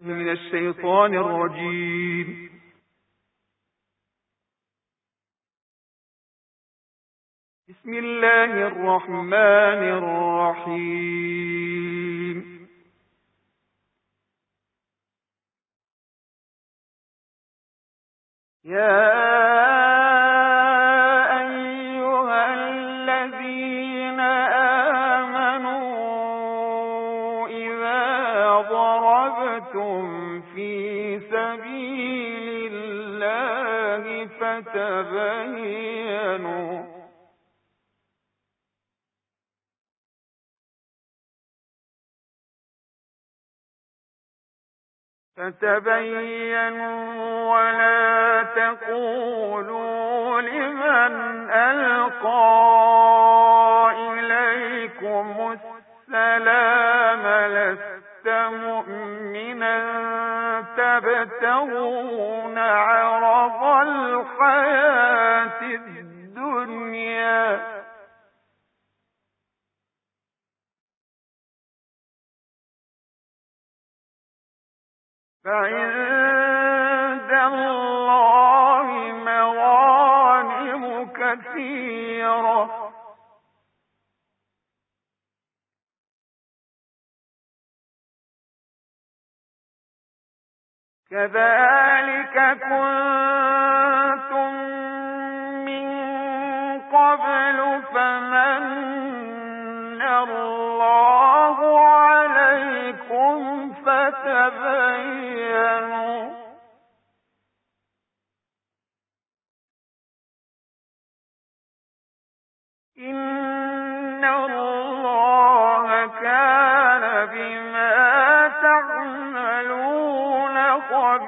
من الشيطان الرجيم. بسم الله الرحمن الرحيم. يا أيها الذين آمنوا إذا ضربتم في سبيل الله فتبينوا ولا تقولوا لمن ألقى إليكم السلام لست مؤمنا تبتغون عرض الحياة الدنيا فعند الله مغانم كثيرة كذلك كنتم من قبل فمن الله عليكم فتبينوا إن الله كان بما تعملون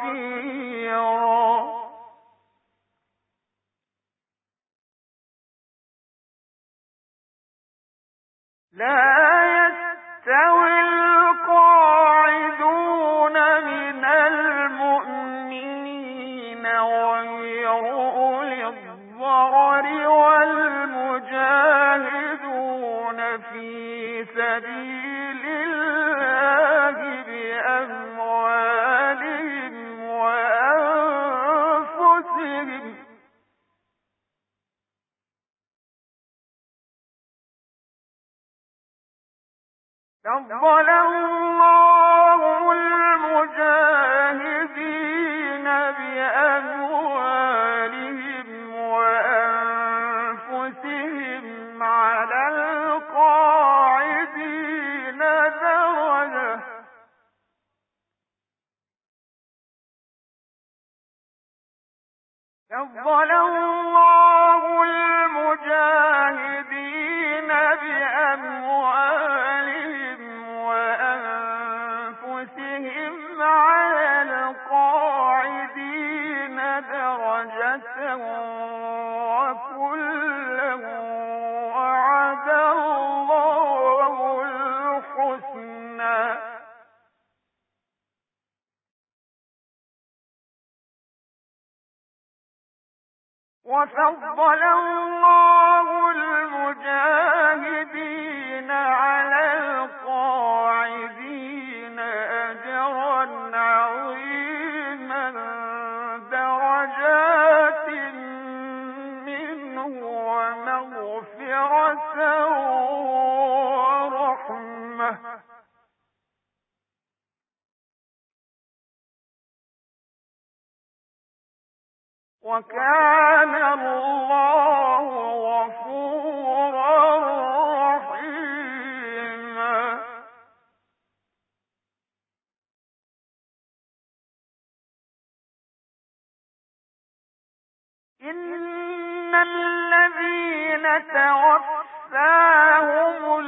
خبيرا لا يستوي القاعدون من المؤمنين غير أولي الضرر والمجاهدون في سبيل الله بأموالهم وأنفسهم فضل الله المجاهدين بأموالهم وأنفسهم على القاعدين درجة فضل الله المجاهدين بأموالهم وأنفسهم على القاعدين درجة وكلا وعد الله الحسنى وفضل الله المجاهدين على القاعدين أجرا عظيما درجات منه ومغفرة ورحمة وكان الله غفورا رحيما إن الذين توفاهم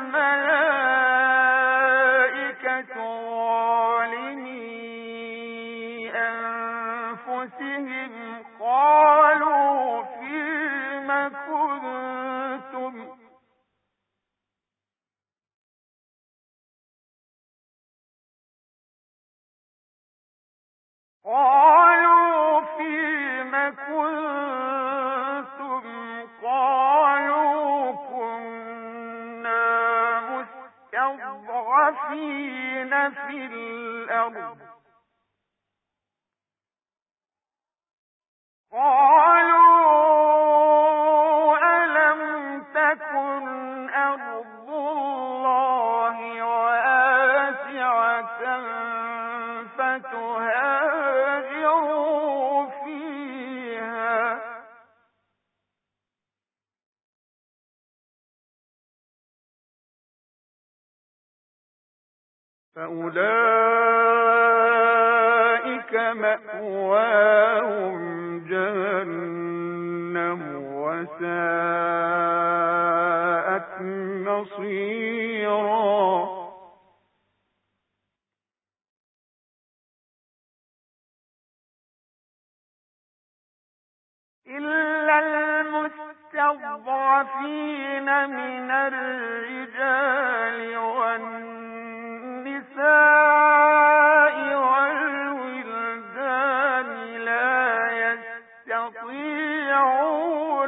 الملائكة ظالمي أنفسهم قالوا فيم كنتم قالوا كنا مستضعفين في الأرض فتهاجروا فيها. فأولئك مأواهم جهنم وساءت مصيرا. إلا المستضعفين من الرجال والنساء والولدان لا يستطيعون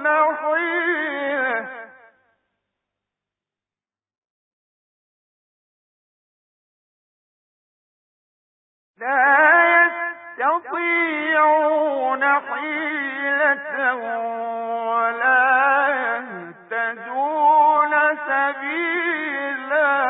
حيلة ولا يهتدون سبيلا.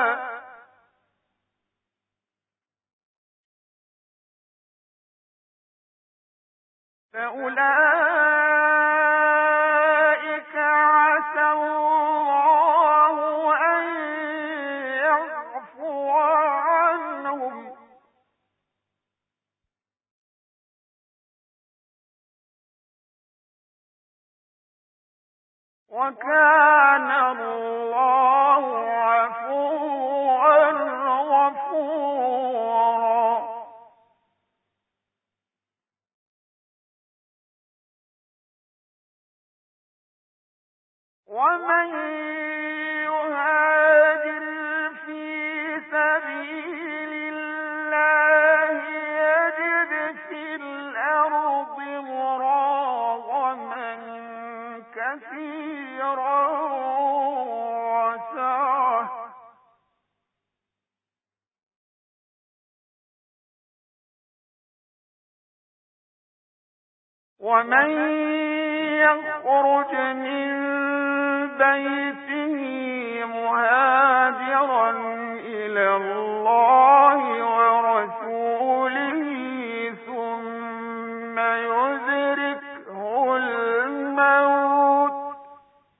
فأولئك عسى الله أن يعفو عنهم، وكان الله عفوا غفورا. ومن يهاجر في سبيل الله يجد في الأرض مراغما كثيرا وسعة، ومن يخرج من بيته مهاجرا إلى الله ورسوله ثم يدركه الموت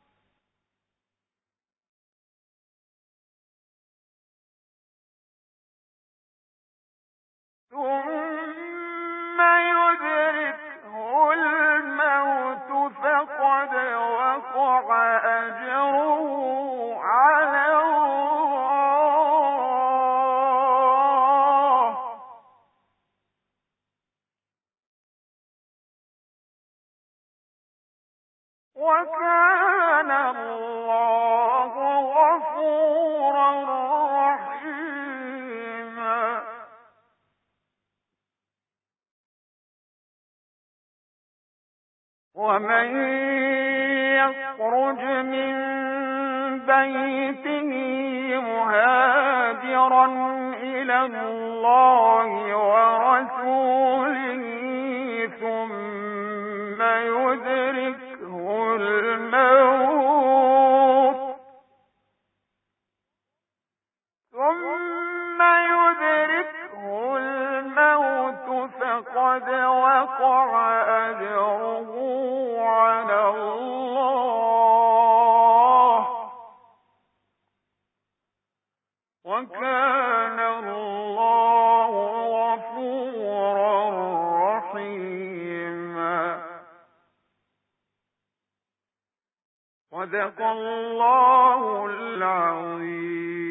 فقد وقع أجره على الله، وكان الله غفورا رحيما. ومن يخرج من بيته مهاجرا إلى الله ورسوله ثم يدركه الموت فقد وقع أجره على الله، وكان الله غفورا رحيما. صدق الله العظيم.